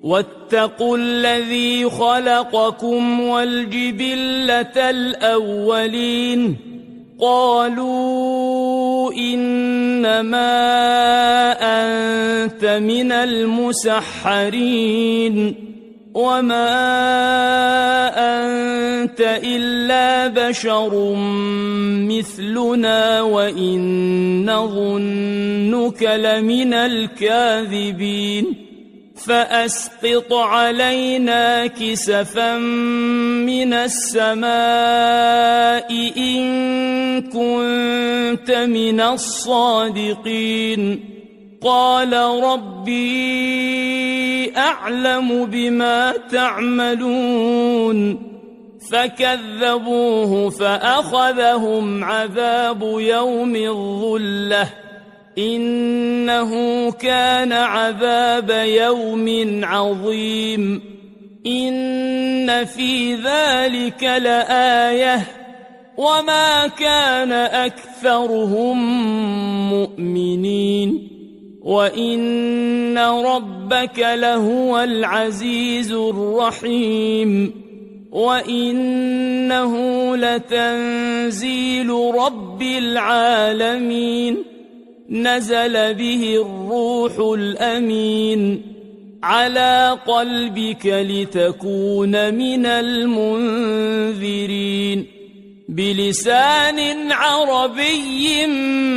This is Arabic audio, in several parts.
واتقوا الذي خلقكم والجبلة الأولين قالوا إنما أنت من المسحرين وما أنت إلا بشر مثلنا وإن نظنك لمن الكاذبين فأسقط علينا كسفا من السماء إن كنت من الصادقين قال ربي أعلم بما تعملون فكذبوه فأخذهم عذاب يوم الظلة إنه كان عذاب يوم عظيم إن في ذلك لآية وما كان أكثرهم مؤمنين وإن ربك لهو العزيز الرحيم وإنه لتنزيل رب العالمين نزل به الروح الأمين على قلبك لتكون من المنذرين بلسان عربي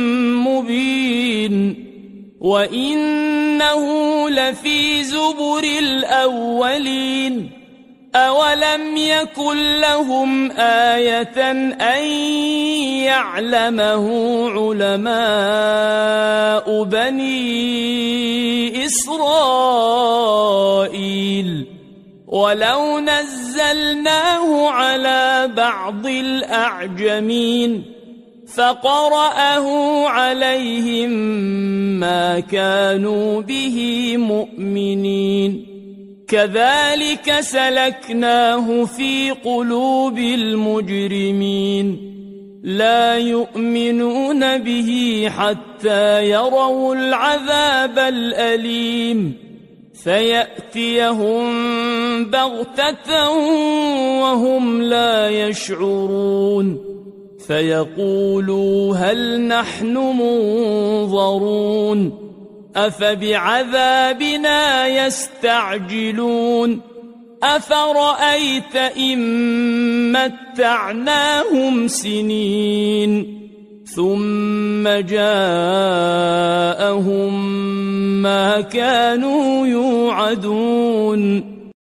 مبين وإنه لفي زبر الأولين أولم يكن لهم آية أن يعلمه علماء بني إسرائيل ولو نزلناه على بعض الأعجمين فقرأه عليهم ما كانوا به مؤمنين كذلك سلكناه في قلوب المجرمين لا يؤمنون به حتى يروا العذاب الأليم فيأتيهم بغتة وهم لا يشعرون فيقولوا هل نحن منظرون أفبعذابنا يستعجلون أفرأيت إن متعناهم سنين ثم جاءهم ما كانوا يوعدون